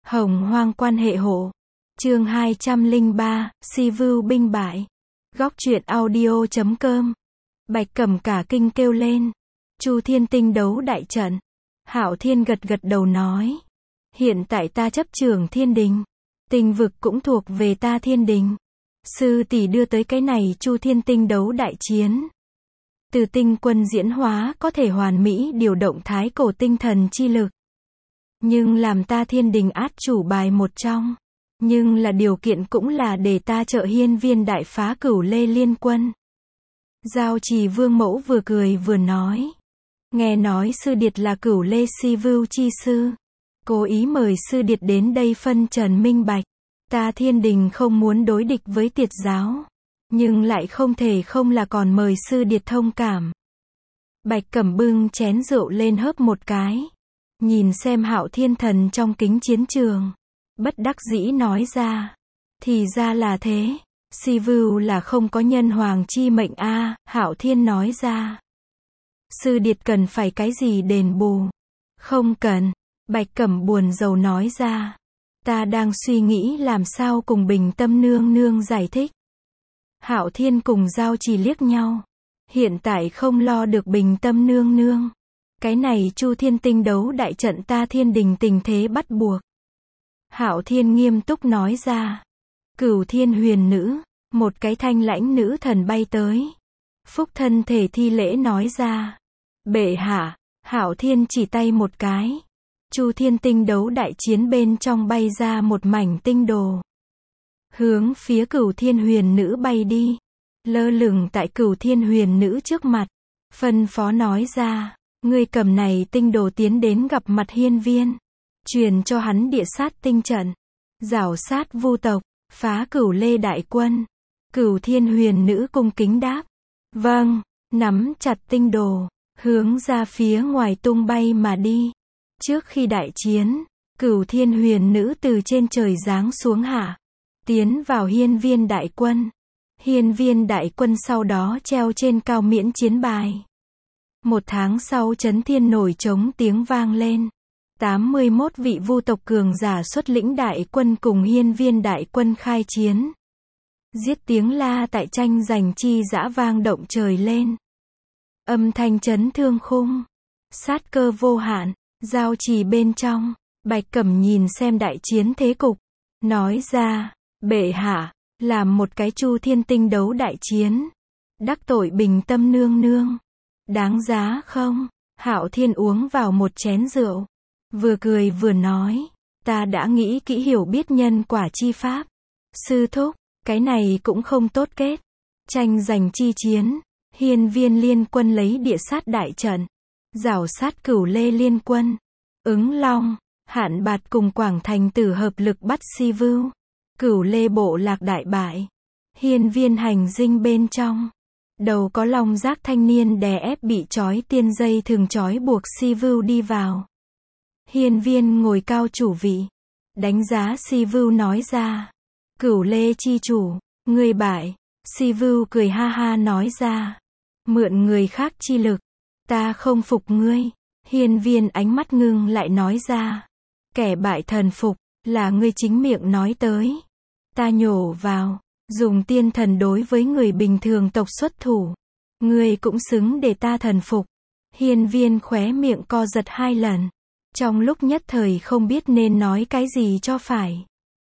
Hồng hoang quan hệ hộ. Chương 203, Si Vưu binh bại. Góc truyện audio.com. Bạch Cẩm cả kinh kêu lên. Chu Thiên tinh đấu đại trận. Hạo Thiên gật gật đầu nói. Hiện tại ta chấp trưởng thiên đình. Tinh vực cũng thuộc về ta thiên đình. Sư tỷ đưa tới cái này Chu Thiên tinh đấu đại chiến. Từ tinh quân diễn hóa có thể hoàn mỹ điều động thái cổ tinh thần chi lực. Nhưng làm ta thiên đình át chủ bài một trong. Nhưng là điều kiện cũng là để ta trợ hiên viên đại phá Cửu Lê liên quân. Giao Trì Vương Mẫu vừa cười vừa nói. Nghe nói sư điệt là Cửu Lê Si Vưu chi sư. Cố ý mời sư điệt đến đây phân trần minh bạch. Ta thiên đình không muốn đối địch với Tiệt giáo. Nhưng lại không thể không là còn mời sư điệt thông cảm. Bạch Cẩm bưng chén rượu lên hớp một cái. Nhìn xem Hạo Thiên thần trong kính chiến trường. Bất đắc dĩ nói ra. Thì ra là thế. Si Vưu là không có nhân hoàng chi mệnh a. Hạo Thiên nói ra. Sư điệt cần phải cái gì đền bù? Không cần. Bạch Cẩm buồn rầu nói ra. Ta đang suy nghĩ làm sao cùng Bình Tâm nương nương giải thích. Hạo Thiên cùng Giao Trì liếc nhau. Hiện tại không lo được Bình Tâm nương nương. Cái này Chu Thiên tinh đấu đại trận ta thiên đình tình thế bắt buộc. Hạo Thiên nghiêm túc nói ra. Cửu Thiên huyền nữ, một cái thanh lãnh nữ thần bay tới. Phúc thân thể thi lễ nói ra. Bệ hạ. Hạo Thiên chỉ tay một cái. Chu Thiên tinh đấu đại chiến bên trong bay ra một mảnh tinh đồ. Hướng phía Cửu Thiên huyền nữ bay đi. Lơ lửng tại Cửu Thiên huyền nữ trước mặt. Phân phó nói ra. Ngươi cầm này tinh đồ tiến đến gặp mặt hiên viên. Truyền cho hắn địa sát tinh trận. Rảo sát vu tộc. Phá Cửu Lê đại quân. Cửu Thiên huyền nữ cung kính đáp. Vâng. Nắm chặt tinh đồ. Hướng ra phía ngoài tung bay mà đi. Trước khi đại chiến. Cửu Thiên huyền nữ từ trên trời giáng xuống hạ. Tiến vào hiên viên đại quân. Hiên viên đại quân sau đó treo trên cao miễn chiến bài. Một tháng sau chấn thiên nổi trống tiếng vang lên. 81 vị vu tộc cường giả xuất lĩnh đại quân cùng hiên viên đại quân khai chiến. Giết tiếng la tại tranh giành chi dã vang động trời lên. Âm thanh chấn thương khung. Sát cơ vô hạn. Giao Trì bên trong. Bạch Cẩm nhìn xem đại chiến thế cục. Nói ra. Bệ hạ. Làm một cái Chu Thiên tinh đấu đại chiến. Đắc tội Bình Tâm nương nương. Đáng giá không? Hạo Thiên uống vào một chén rượu. Vừa cười vừa nói. Ta đã nghĩ kỹ hiểu biết nhân quả chi pháp. Sư thúc. Cái này cũng không tốt kết. Tranh giành chi chiến. Hiên viên liên quân lấy địa sát đại trận. Rảo sát Cửu Lê liên quân. Ứng Long. Hạn Bạt cùng Quảng Thành Tử hợp lực bắt Si Vưu. Cửu Lê bộ lạc đại bại. Hiên viên hành dinh bên trong. Đầu có long giác thanh niên đè ép bị trói tiên dây thường trói buộc Si Vưu đi vào. Hiên viên ngồi cao chủ vị. Đánh giá Si Vưu nói ra. Cửu Lê chi chủ. Ngươi bại. Si Vưu cười ha ha nói ra. Mượn người khác chi lực. Ta không phục ngươi. Hiên viên ánh mắt ngưng lại nói ra. Kẻ bại thần phục. Là ngươi chính miệng nói tới. Ta nhổ vào. Dùng tiên thần đối với người bình thường tộc xuất thủ. Ngươi cũng xứng để ta thần phục. Hiên viên khóe miệng co giật 2 lần. Trong lúc nhất thời không biết nên nói cái gì cho phải.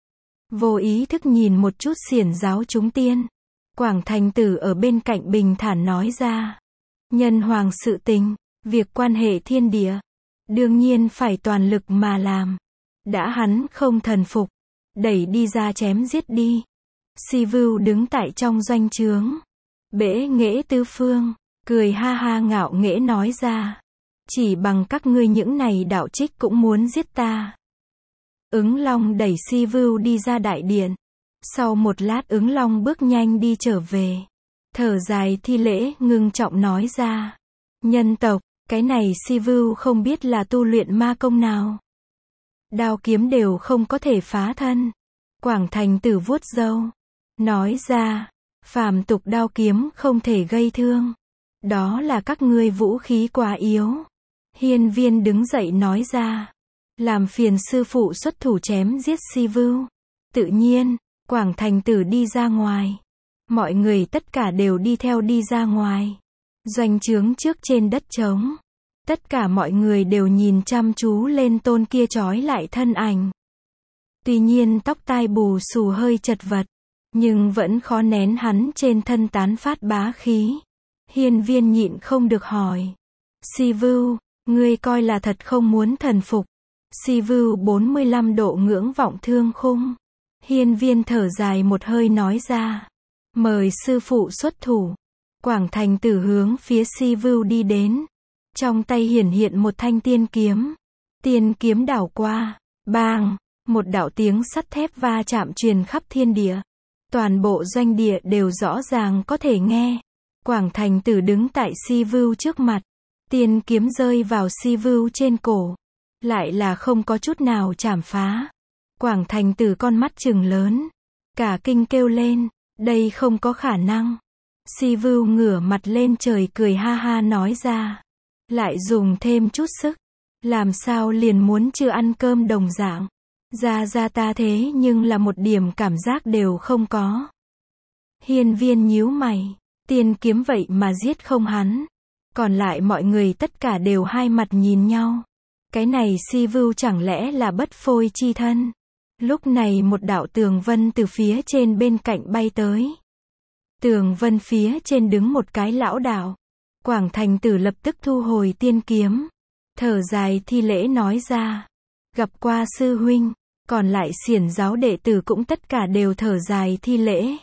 Vô ý thức nhìn một chút xiển giáo chúng tiên. Quảng Thành Tử ở bên cạnh bình thản nói ra. Nhân hoàng sự tình. Việc quan hệ thiên địa. Đương nhiên phải toàn lực mà làm. Đã hắn không thần phục. Đẩy đi ra chém giết đi. Si Vưu đứng tại trong doanh trướng. Bẽ nghễ tứ phương. Cười ha ha ngạo nghễ nói ra. Chỉ bằng các ngươi những này đạo trích cũng muốn giết ta. Ứng Long đẩy Si Vưu đi ra đại điện. Sau một lát Ứng Long bước nhanh đi trở về. Thở dài thi lễ ngưng trọng nói ra. Nhân tộc, cái này Si Vưu không biết là tu luyện ma công nào. Đao kiếm đều không có thể phá thân. Quảng Thành Tử vuốt râu. Nói ra. Phàm tục đao kiếm không thể gây thương. Đó là các ngươi vũ khí quá yếu. Hiên viên đứng dậy nói ra. làm phiền sư phụ xuất thủ chém giết Si Vưu. Tự nhiên, Quảng Thành Tử đi ra ngoài. Mọi người tất cả đều đi theo đi ra ngoài. Doanh trướng trước trên đất trống. Tất cả mọi người đều nhìn chăm chú lên tôn kia trói lại thân ảnh. Tuy nhiên tóc tai bù xù hơi chật vật, nhưng vẫn khó nén hắn trên thân tán phát bá khí. Hiên Viên nhịn không được hỏi. Si Vưu, ngươi coi là thật không muốn thần phục. Si Vưu 45 độ ngưỡng vọng thương khung. Hiên Viên thở dài một hơi nói ra. Mời sư phụ xuất thủ. Quảng Thành Tử hướng phía Si Vưu đi đến. Trong tay hiển hiện một thanh tiên kiếm. Tiên kiếm đảo qua. Bang! Một đạo tiếng sắt thép va chạm truyền khắp thiên địa. Toàn bộ doanh địa đều rõ ràng có thể nghe. Quảng Thành Tử đứng tại Si Vưu trước mặt. Tiên kiếm rơi vào Si Vưu trên cổ. Lại là không có chút nào chảm phá. Quảng Thành Tử con mắt trừng lớn. Cả kinh kêu lên. Đây không có khả năng. Si Vưu ngửa mặt lên trời cười ha ha nói ra. Lại dùng thêm chút sức. Làm sao liền muốn chưa ăn cơm đồng dạng. Ra ta thế nhưng là một điểm cảm giác đều không có. Hiên Viên nhíu mày. Tiên kiếm vậy mà giết không hắn. Còn lại mọi người tất cả đều hai mặt nhìn nhau. Cái này Si Vưu chẳng lẽ là bất phôi chi thân. Lúc này một đạo tường vân từ phía trên bên cạnh bay tới. Tường vân phía trên đứng một cái lão đạo. Quảng Thành Tử lập tức thu hồi tiên kiếm. Thở dài thi lễ nói ra. Gặp qua sư huynh. Còn lại xiển giáo đệ tử cũng tất cả đều thở dài thi lễ.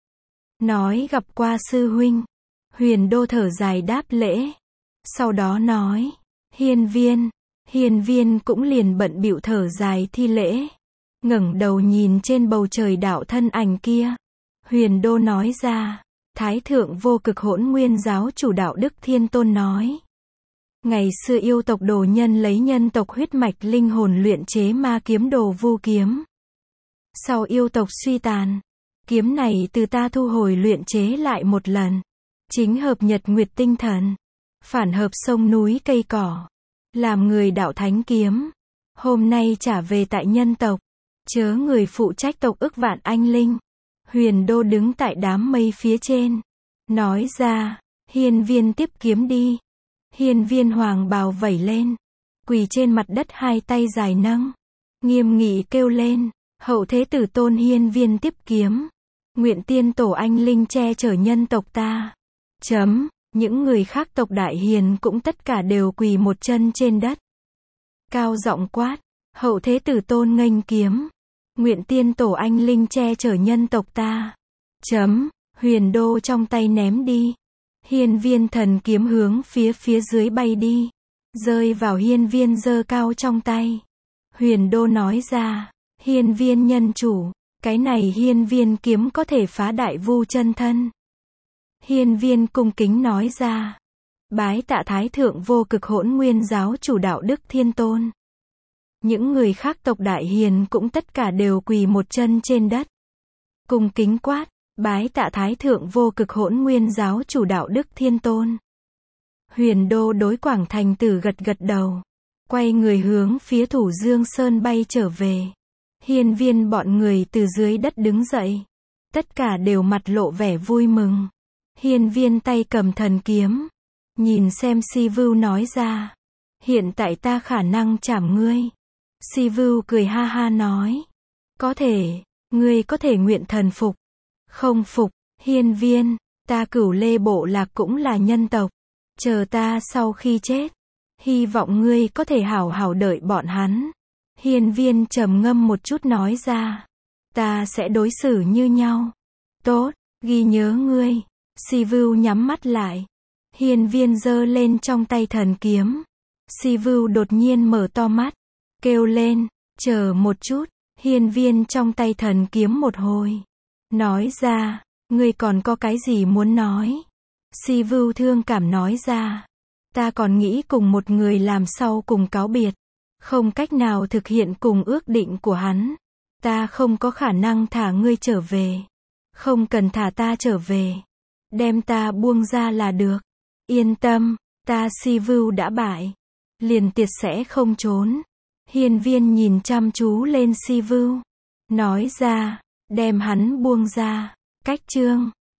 Nói gặp qua sư huynh. Huyền Đô thở dài đáp lễ. Sau đó nói. Hiên Viên. Hiên Viên cũng liền bận bịu thở dài thi lễ. Ngẩng đầu nhìn trên bầu trời đạo thân ảnh kia. Huyền Đô nói ra. Thái thượng vô cực hỗn nguyên giáo chủ đạo Đức Thiên Tôn nói. Ngày xưa yêu tộc đồ nhân lấy nhân tộc huyết mạch linh hồn luyện chế ma kiếm đồ vu kiếm. Sau yêu tộc suy tàn, kiếm này từ ta thu hồi luyện chế lại một lần. Chính hợp nhật nguyệt tinh thần. Phản hợp sông núi cây cỏ. Làm người đạo thánh kiếm. Hôm nay trả về tại nhân tộc. Chớ người phụ trách tộc ức vạn anh linh. Huyền Đô đứng tại đám mây phía trên. Nói ra, Hiên Viên tiếp kiếm đi. Hiên Viên hoàng bào vẩy lên. Quỳ trên mặt đất hai tay dài nâng. Nghiêm nghị kêu lên. Hậu thế tử tôn Hiên Viên tiếp kiếm. Nguyện tiên tổ anh linh che chở nhân tộc ta. Những người khác tộc đại hiền cũng tất cả đều quỳ một chân trên đất. Cao giọng quát. Hậu thế tử tôn nghênh kiếm. Nguyện tiên tổ anh linh che chở nhân tộc ta. Huyền Đô trong tay ném đi. Hiên Viên thần kiếm hướng phía dưới bay đi. Rơi vào Hiên Viên giơ cao trong tay. Huyền Đô nói ra. Hiên Viên nhân chủ. Cái này Hiên Viên kiếm có thể phá đại vu chân thân. Hiên Viên cung kính nói ra. Bái tạ Thái thượng vô cực hỗn nguyên giáo chủ đạo Đức Thiên Tôn. Những người khác tộc đại hiền cũng tất cả đều quỳ một chân trên đất. Cung kính quát. Bái tạ Thái thượng vô cực hỗn nguyên giáo chủ đạo Đức Thiên Tôn. Huyền Đô đối Quảng Thành Tử gật gật đầu. Quay người hướng phía Thủ Dương Sơn bay trở về. Hiên Viên bọn người từ dưới đất đứng dậy. Tất cả đều mặt lộ vẻ vui mừng. Hiên Viên tay cầm thần kiếm. Nhìn xem Si Vưu nói ra. Hiện tại ta khả năng chảm ngươi. Si Vưu cười ha ha nói. Có thể, ngươi có thể nguyện thần phục. Không phục, Hiên Viên, ta Cửu Lê Bộ Lạc cũng là nhân tộc. Chờ ta sau khi chết. Hy vọng ngươi có thể hảo hảo đợi bọn hắn. Hiên Viên trầm ngâm một chút nói ra. Ta sẽ đối xử như nhau. Tốt, ghi nhớ ngươi. Si Vưu nhắm mắt lại. Hiên Viên giơ lên trong tay thần kiếm. Si Vưu đột nhiên mở to mắt. Kêu lên, chờ một chút. Hiên Viên trong tay thần kiếm một hồi. Nói ra, ngươi còn có cái gì muốn nói? Si Vưu thương cảm nói ra. Ta còn nghĩ cùng một người làm sau cùng cáo biệt. Không cách nào thực hiện cùng ước định của hắn. Ta không có khả năng thả ngươi trở về. Không cần thả ta trở về. Đem ta buông ra là được. Yên tâm, ta Si Vưu đã bại. Liền tiệt sẽ không trốn. Hiên viên nhìn chăm chú lên Si Vưu. Nói ra, đem hắn buông ra. Cách chương